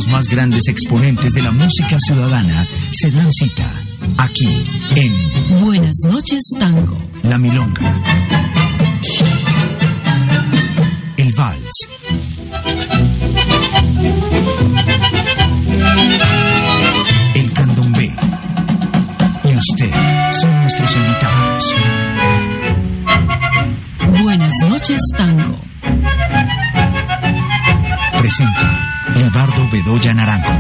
Los más grandes exponentes de la música ciudadana se dan cita aquí en Buenas noches, Tango. La Milonga, el Vals, el Candombe y usted son nuestros invitados. Buenas noches, Tango. Presenta Libardo Bedoya Naranjo.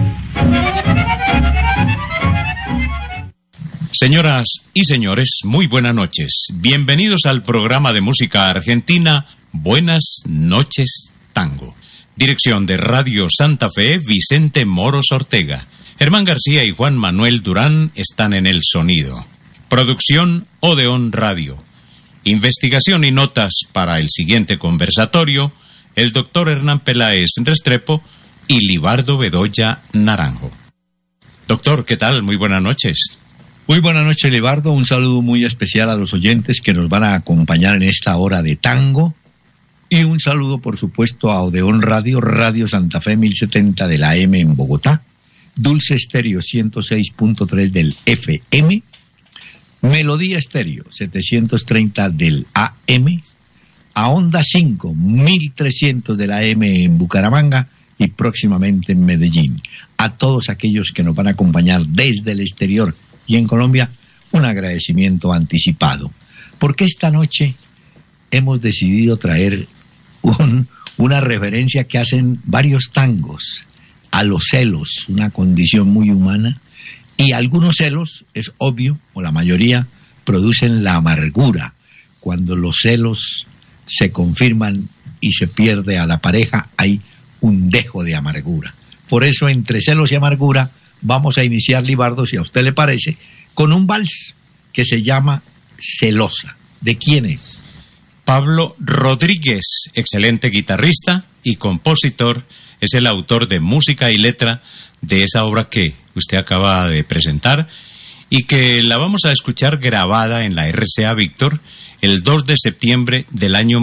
Señoras y señores, muy buenas noches. Bienvenidos al programa de música argentina Buenas noches, Tango. Dirección de Radio Santa Fe, Vicente Moros Ortega. Germán García y Juan Manuel Durán están en el sonido. Producción Odeón Radio. Investigación y notas para el siguiente conversatorio, el doctor Hernán Peláez Restrepo y Libardo Bedoya Naranjo. Doctor, ¿qué tal? Muy buenas noches. Muy buenas noches, Libardo. Un saludo muy especial a los oyentes que nos van a acompañar en esta hora de tango. Y un saludo, por supuesto, a Odeón Radio, Radio Santa Fe 1070 de la AM en Bogotá, Dulce Estéreo 106.3 del FM, Melodía Estéreo 730 del AM, a Onda 5 1300 de la AM en Bucaramanga y próximamente en Medellín. A todos aquellos que nos van a acompañar desde el exterior y en Colombia, un agradecimiento anticipado, porque esta noche hemos decidido traer una referencia que hacen varios tangos a los celos, una condición muy humana, y algunos celos, es obvio, o la mayoría, producen la amargura. Cuando los celos se confirman y se pierde a la pareja, hay un dejo de amargura. Por eso, entre celos y amargura, vamos a iniciar, Libardo, si a usted le parece, con un vals que se llama Celosa. ¿De quién es? Pablo Rodríguez, excelente guitarrista y compositor, es el autor de música y letra de esa obra que usted acaba de presentar y que la vamos a escuchar grabada en la RCA Víctor el 2 de septiembre del año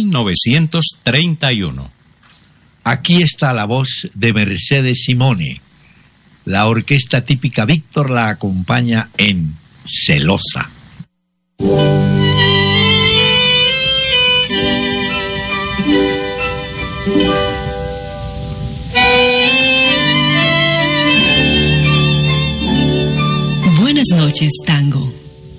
1931. Aquí está la voz de Mercedes Simone. La orquesta típica Víctor la acompaña en Celosa. Buenas noches, Tango.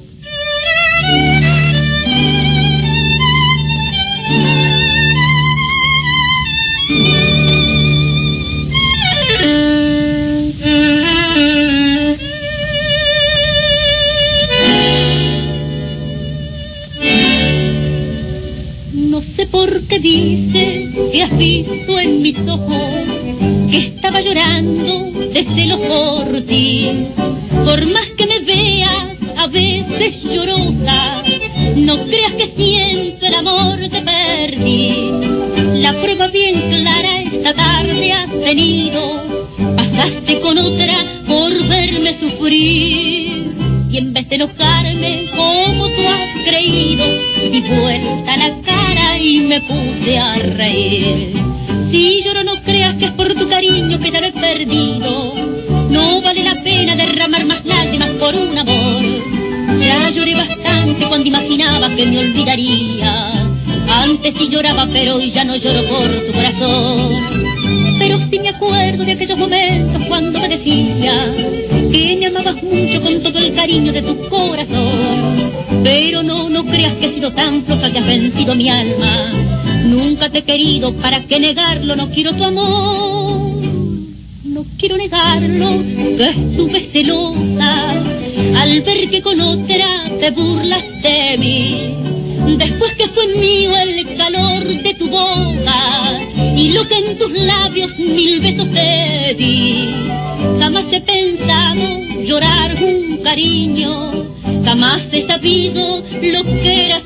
No sé por qué dices que has visto en mis ojos que estaba llorando de celos por ti. Por más que me veas a veces llorosa, no creas que siento el amor que perdí. La prueba bien clara esta tarde has tenido, pasaste con otra por verme sufrir. Y en vez de enojarme como tú has creído, di vuelta la cara y me puse a reír. Si lloro no creas que es por tu cariño que te lo he perdido, no vale la pena derramar más lágrimas por un amor. Ya lloré bastante cuando imaginaba que me olvidaría. Antes sí lloraba pero hoy ya no lloro por tu corazón. Pero sí me acuerdo de aquellos momentos cuando me decías que me amabas mucho con todo el cariño de tu corazón. Pero no creas que he sido tan floja que has vencido mi alma. Nunca te he querido, ¿para qué negarlo? No quiero tu amor. No quiero negarlo, que estuve celosa al ver que con otra te burlas de mí. Después que fue mío el calor de tu boca y lo que en tus labios 1000 besos te di. Jamás he pensado llorar un cariño, jamás he sabido lo que era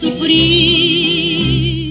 sufrir.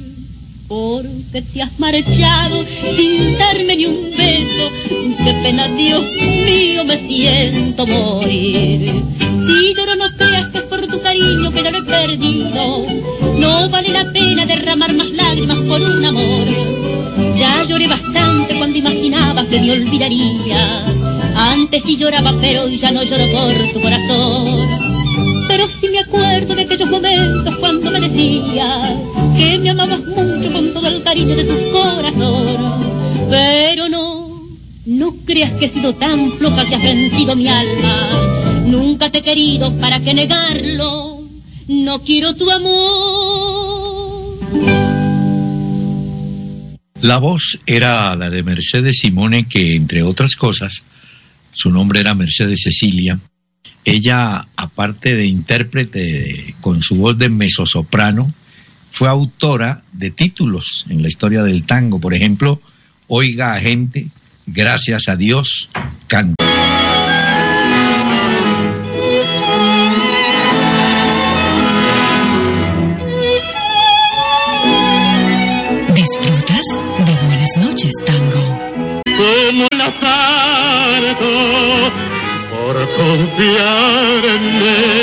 Porque te has marchado sin darme ni un beso, qué pena, Dios mío, me siento morir. Si lloro no creas que es por tu cariño que ya lo he perdido, no vale la pena derramar más lágrimas por un amor. Ya lloré bastante cuando imaginaba jamás se me olvidaría. Antes sí lloraba, pero ya no lloro por tu corazón. Pero sí me acuerdo de aquellos momentos cuando me decías que me amabas mucho con todo el cariño de tu corazón. Pero no creas que he sido tan floja que has vencido mi alma. Nunca te he querido, ¿para qué negarlo? No quiero tu amor. La voz era la de Mercedes Simone, que entre otras cosas, su nombre era Mercedes Cecilia. Ella, aparte de intérprete con su voz de mezzosoprano, fue autora de títulos en la historia del tango. Por ejemplo, Oiga gente, gracias a Dios, canta. ¿Disfrutas de Buenas noches, Tango? Como el asardo por confiar en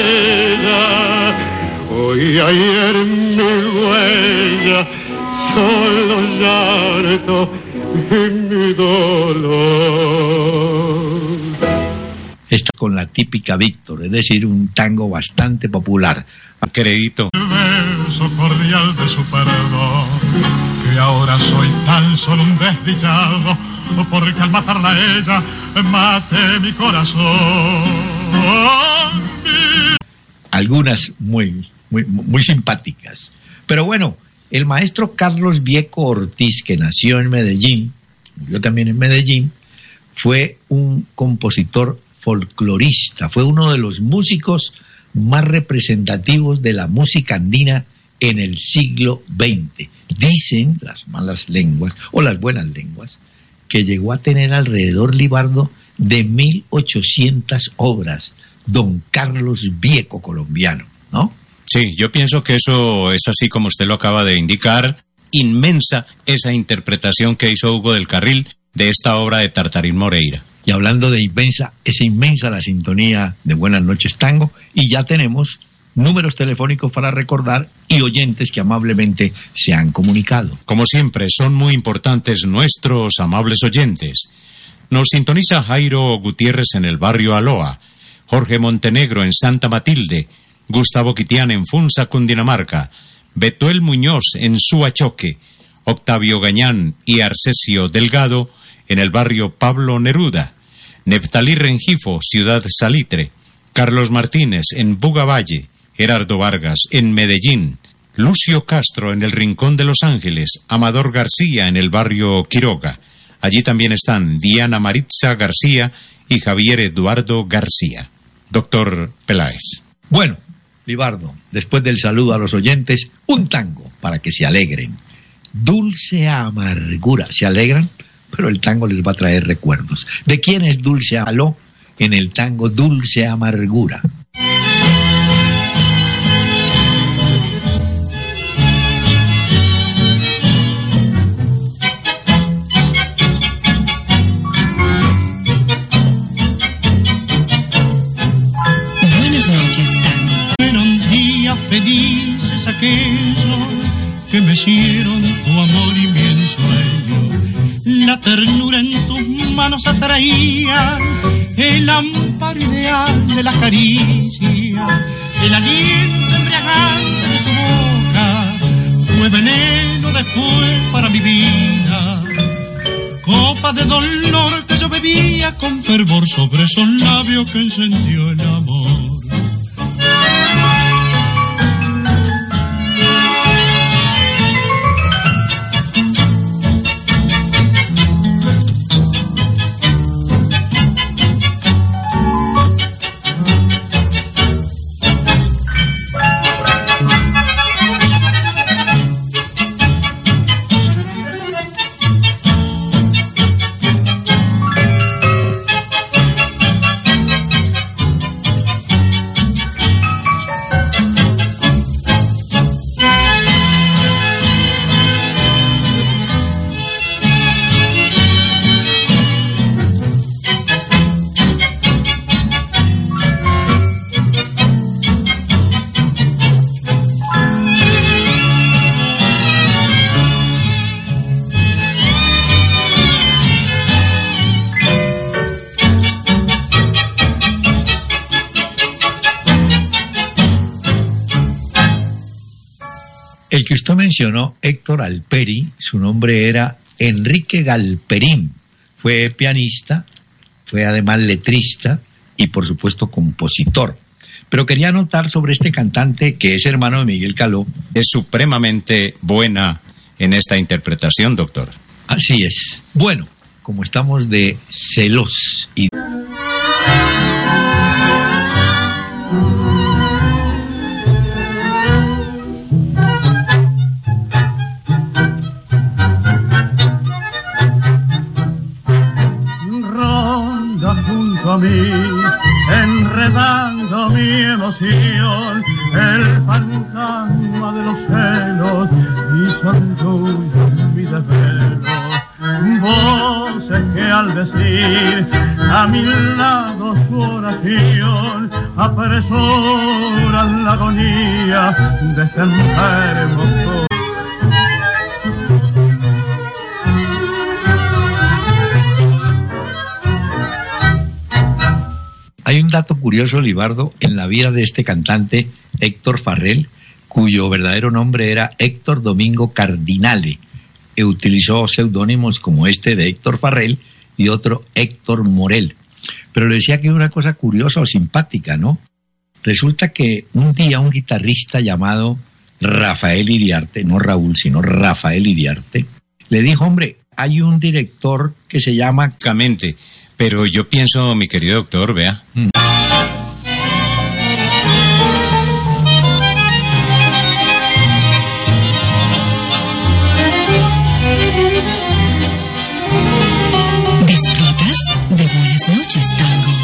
ella, hoy ayer mi huella, solo llanto y mi dolor. Está con la típica Víctor, es decir, un tango bastante popular. Queridito. El beso cordial de su perdón, que ahora soy tan solo un desdichado, porque al matarla a ella maté mi corazón. Algunas muy simpáticas. Pero bueno, el maestro Carlos Vieco Ortiz, que nació en Medellín, murió también en Medellín, fue un compositor folclorista, fue uno de los músicos más representativos de la música andina en el siglo XX. Dicen las malas lenguas, o las buenas lenguas, que llegó a tener alrededor, Libardo, de 1800 obras, don Carlos Vieco colombiano, ¿no? Sí, yo pienso que eso es así como usted lo acaba de indicar. Inmensa esa interpretación que hizo Hugo del Carril de esta obra de Tartarín Moreira. Y hablando de inmensa, es inmensa la sintonía de Buenas noches Tango, y ya tenemos números telefónicos para recordar y oyentes que amablemente se han comunicado. Como siempre, son muy importantes nuestros amables oyentes. Nos sintoniza Jairo Gutiérrez en el barrio Aloa, Jorge Montenegro en Santa Matilde, Gustavo Quitián en Funza, Cundinamarca, Betuel Muñoz en Suachoque, Octavio Gañán y Arcesio Delgado en el barrio Pablo Neruda, Neftalí Rengifo, Ciudad Salitre, Carlos Martínez en Bugavalle, Gerardo Vargas en Medellín, Lucio Castro en el Rincón de Los Ángeles, Amador García en el barrio Quiroga. Allí también están Diana Maritza García y Javier Eduardo García. Doctor Peláez. Bueno, Libardo, después del saludo a los oyentes, un tango para que se alegren. Dulce Amargura. ¿Se alegran? Pero el tango les va a traer recuerdos. ¿De quién es Dulce Aló en el tango Dulce Amargura? Buenas noches, Tango. Fueron días felices aquellos que me hicieron tu amor y mi ensueño. La ternura en tus manos atraía, el amparo ideal de la caricia, el aliento embriagante de tu boca, fue veneno después para mi vida. Copa de dolor que yo bebía con fervor sobre esos labios que encendió el amor. que usted mencionó, Héctor Alperi, su nombre era Enrique Galperín. Fue pianista, fue además letrista y por supuesto compositor. Pero quería anotar sobre este cantante que es hermano de Miguel Caló. Es supremamente buena en esta interpretación, doctor. Así es. Bueno, como estamos de celos y... A mí, enredando mi emoción, el fantasma de los celos hizo tuyo mi desvelo. Voces que al decir a mi lado su oración apresuran la agonía de este enfermo. Hay un dato curioso, Libardo, en la vida de este cantante Héctor Farrell, cuyo verdadero nombre era Héctor Domingo Cardinale. Utilizó seudónimos como este de Héctor Farrell y otro Héctor Morel. Pero le decía que hay una cosa curiosa o simpática, ¿no? Resulta que un día un guitarrista llamado Rafael Iriarte, no Raúl, sino Rafael Iriarte, le dijo, hombre, hay un director que se llama... Pero yo pienso, mi querido doctor, vea. ¿Disfrutas de Buenas noches, Tango?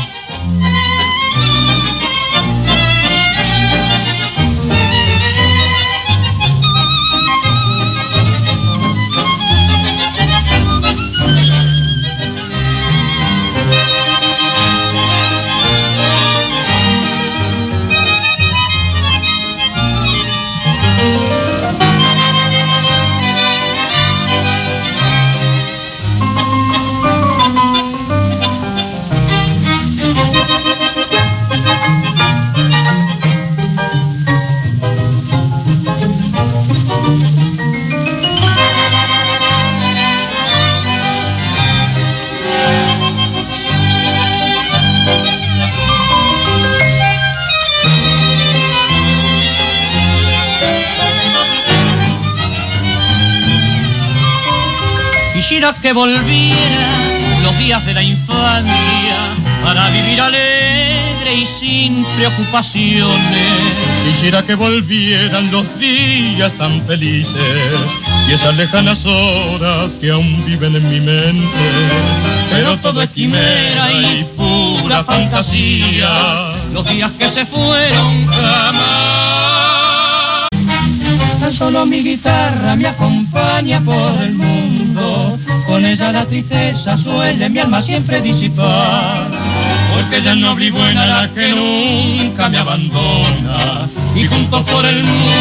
Quisiera que volvieran los días de la infancia para vivir alegre y sin preocupaciones. Quisiera que volvieran los días tan felices y esas lejanas horas que aún viven en mi mente. Pero todo es quimera y pura fantasía, los días que se fueron jamás. Tan solo mi guitarra me acompaña por el mundo, con ella la tristeza suele mi alma siempre disipar, porque ella es noble y buena la que nunca me abandona, y juntos por el mundo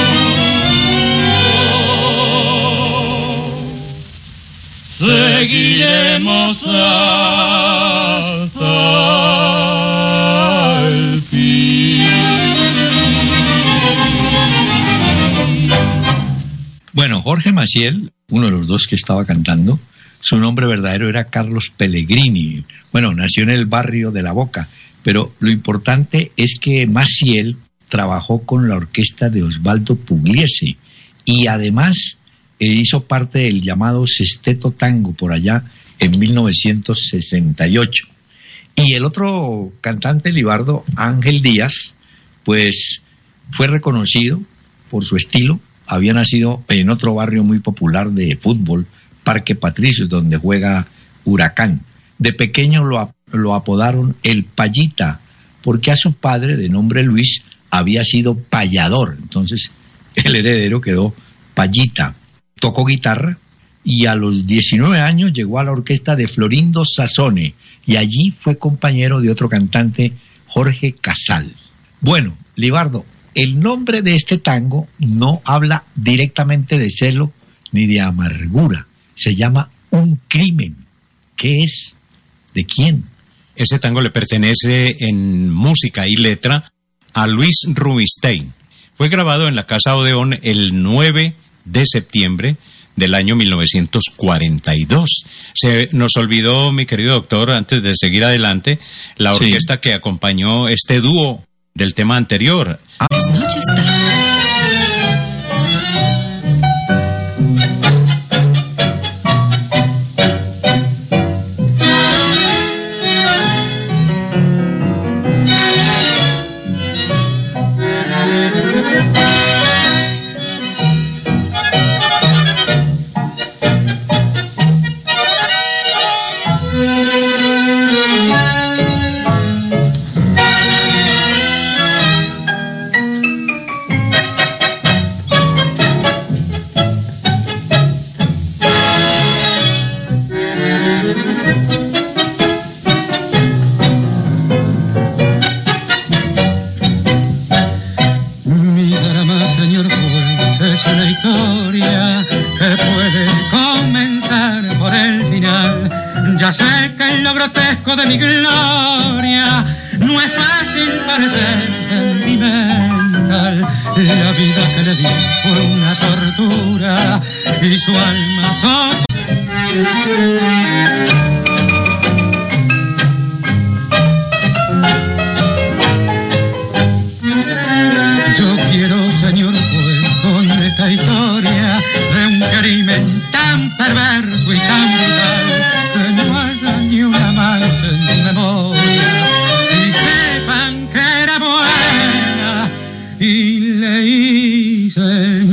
seguiremos hasta el fin. Bueno, Jorge Maciel, uno de los dos que estaba cantando, su nombre verdadero era Carlos Pellegrini. Bueno, nació en el barrio de La Boca, pero lo importante es que Maciel trabajó con la orquesta de Osvaldo Pugliese y además hizo parte del llamado Sesteto Tango por allá en 1968. Y el otro cantante, Libardo, Ángel Díaz, pues fue reconocido por su estilo. Había nacido en otro barrio muy popular de fútbol, Parque Patricios, donde juega Huracán. De pequeño lo apodaron el Payita, porque a su padre, de nombre Luis, había sido payador. Entonces, el heredero quedó Payita. Tocó guitarra y a los 19 años llegó a la orquesta de Florindo Sassone y allí fue compañero de otro cantante, Jorge Casal. Bueno, Libardo, el nombre de este tango no habla directamente de celo ni de amargura. Se llama Un crimen. ¿Qué es? ¿De quién? Ese tango le pertenece en música y letra a Luis Rubinstein. Fue grabado en la Casa Odeón el 9 de septiembre del año 1942. Se nos olvidó, mi querido doctor, antes de seguir adelante, la orquesta que acompañó este dúo del tema anterior. Buenas noches, tango. Ya sé que en lo grotesco de mi gloria no es fácil parecer sentimental. La vida que le di fue una tortura y su alma Yo quiero, señor juez, con esta historia de un crimen tan perverso y tan brutal, que no haya ni una mancha en mi memoria y sepan que era buena y le hice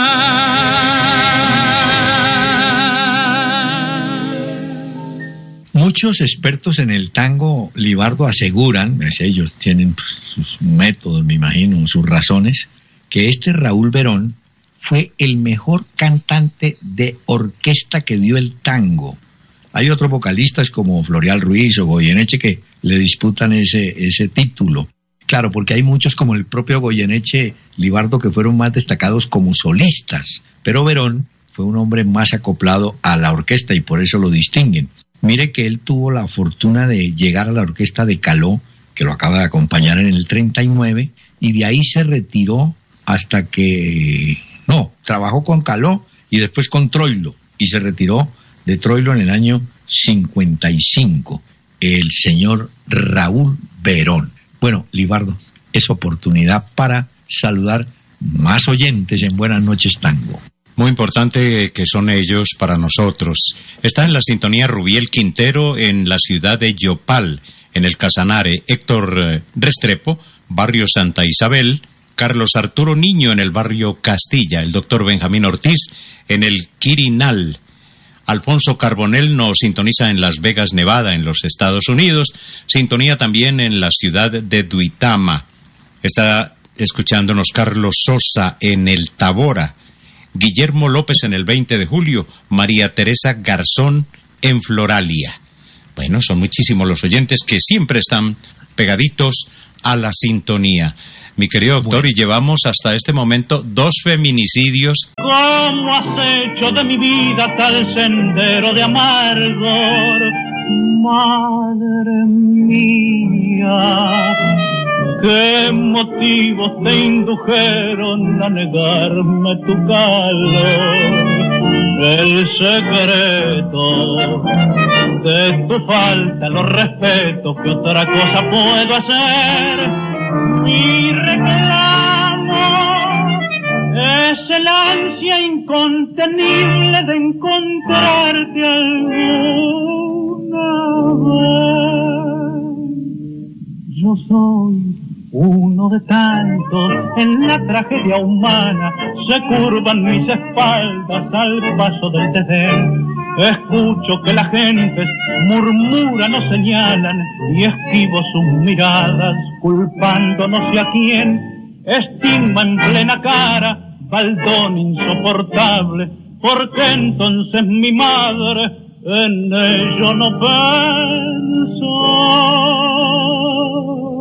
mal. Muchos expertos en el tango, Libardo, aseguran, ellos tienen sus métodos, me imagino, sus razones, que este Raúl Verón fue el mejor cantante de orquesta que dio el tango. Hay otros vocalistas como Florial Ruiz o Goyeneche que le disputan ese título. Claro, porque hay muchos como el propio Goyeneche, Libardo, que fueron más destacados como solistas. Pero Verón fue un hombre más acoplado a la orquesta y por eso lo distinguen. Mire que él tuvo la fortuna de llegar a la orquesta de Caló, que lo acaba de acompañar en el 39, y de ahí se retiró hasta que... No, trabajó con Caló y después con Troilo, y se retiró de Troilo en el año 55, el señor Raúl Verón. Bueno, Libardo, es oportunidad para saludar más oyentes en Buenas Noches Tango. Muy importante que son ellos para nosotros. Está en la sintonía Rubiel Quintero en la ciudad de Yopal, en el Casanare, Héctor Restrepo, barrio Santa Isabel, Carlos Arturo Niño en el barrio Castilla, el doctor Benjamín Ortiz en el Quirinal, Alfonso Carbonell nos sintoniza en Las Vegas, Nevada, en los Estados Unidos, sintonía también en la ciudad de Duitama, está escuchándonos Carlos Sosa en el Tabora, Guillermo López en el 20 de julio, María Teresa Garzón en Floralia. Bueno, son muchísimos los oyentes que siempre están pegaditos a la sintonía. Mi querido doctor, bueno, y llevamos hasta este momento 2 feminicidios. ¿Cómo has hecho de mi vida tal sendero de amargor? Madre mía, ¿qué motivos te indujeron a negarme tu calor? El secreto de tu falta lo respeto, que otra cosa puedo hacer. Mi reclamo es el ansia incontenible de encontrarte alguna vez. Yo soy uno de tantos, en la tragedia humana se curvan mis espaldas al paso del desdén. Escucho que las gentes murmuran o señalan y esquivo sus miradas, culpando no sé a quién. Estigma en plena cara, baldón insoportable, porque entonces mi madre en ello no pensó.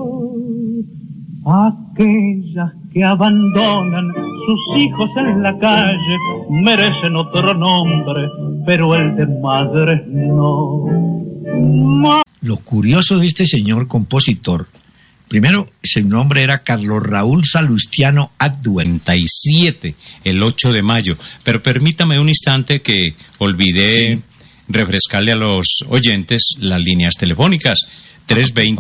Aquellas que abandonan sus hijos en la calle merecen otro nombre, pero el de madre no. Lo curioso de este señor compositor, Primero, su nombre era Carlos Raúl Salustiano Adduer. 37, el 8 de mayo. Pero permítame un instante que olvidé refrescarle a los oyentes las líneas telefónicas. 320.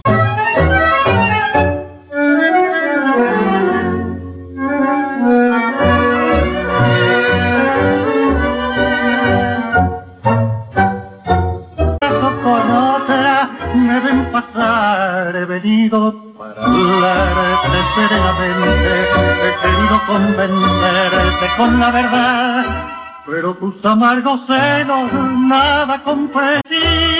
He venido para hablarte serenamente, he querido convencerte con la verdad, pero tus amargos celos nada comprendiste.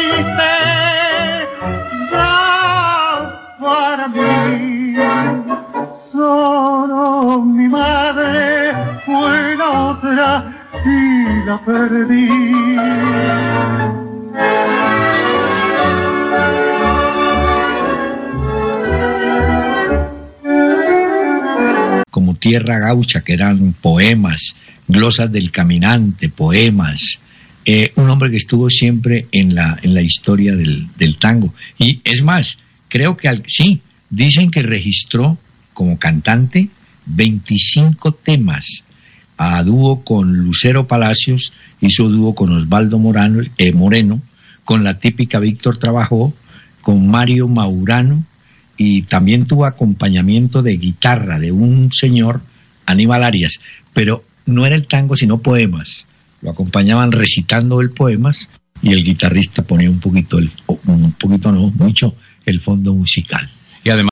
Ya para mí solo mi madre fue la otra y la perdí. Como Tierra Gaucha, que eran poemas, glosas del caminante, poemas, un hombre que estuvo siempre en la historia del tango. Y es más, creo que dicen que registró como cantante 25 temas, a dúo con Lucero Palacios, hizo dúo con Osvaldo Moreno, con la típica Víctor trabajó, con Mario Maurano, y también tuvo acompañamiento de guitarra de un señor, Aníbal Arias, pero no era el tango sino poemas, lo acompañaban recitando el poemas y el guitarrista ponía mucho el fondo musical. Y además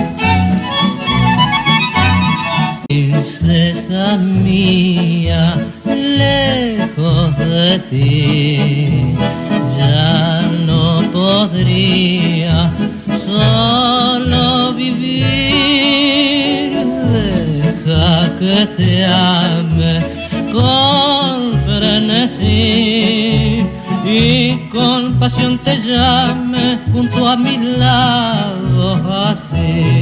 princesa mía, lejos de ti ya no podría solo vivir. Deja que te ame con frenesí y con pasión te llame junto a mi lado así.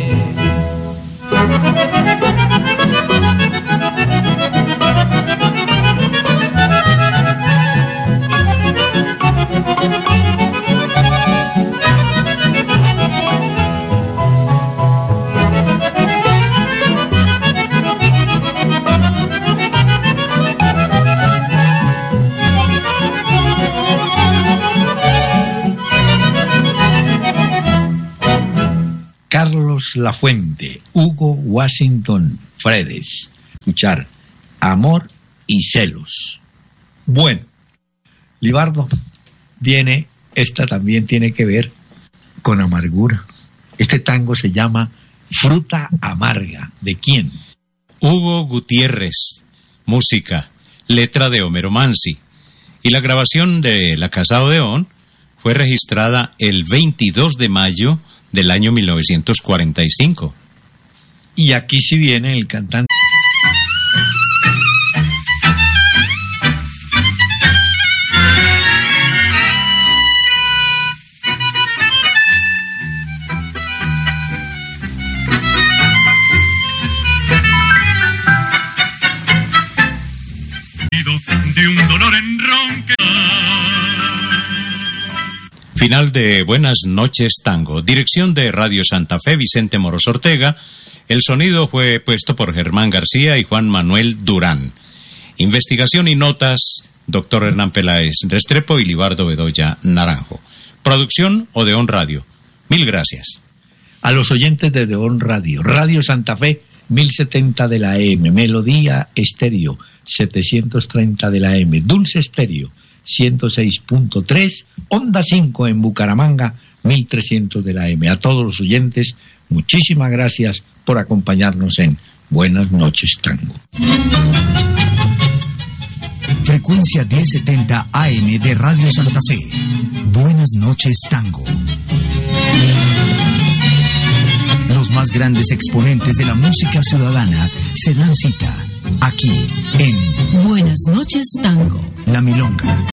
Carlos Lafuente, Hugo Washington Fredes. Escuchar Amor y Celos. Bueno, Libardo, esta también tiene que ver con amargura. Este tango se llama Fruta Amarga. ¿De quién? Hugo Gutiérrez, música, letra de Homero Mansi. Y la grabación de La Casa Odeón fue registrada el 22 de mayo del año 1945. Y aquí sí viene el cantante. De un dolor en ronque. Final de Buenas Noches Tango. Dirección de Radio Santa Fe, Vicente Moros Ortega. El sonido fue puesto por Germán García y Juan Manuel Durán. Investigación y notas, Dr. Hernán Peláez Restrepo y Libardo Bedoya Naranjo. Producción Odeón Radio. Mil gracias. A los oyentes de Odeón Radio, Radio Santa Fe, 1070 de la AM, Melodía Estéreo, 730 de la AM, Dulce Estéreo, 106.3, Onda 5 en Bucaramanga, 1300 de la AM. A todos los oyentes, muchísimas gracias por acompañarnos en Buenas Noches Tango. Frecuencia 1070 AM de Radio Santa Fe. Buenas Noches Tango. Los más grandes exponentes de la música ciudadana se dan cita aquí en Buenas Noches Tango. La Milonga.